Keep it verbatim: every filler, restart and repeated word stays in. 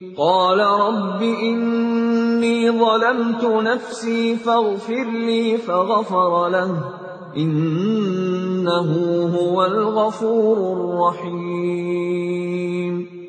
قال رب إني ظلمت نفسي فاغفر لي فغفر له إنه هو الغفور الرحيم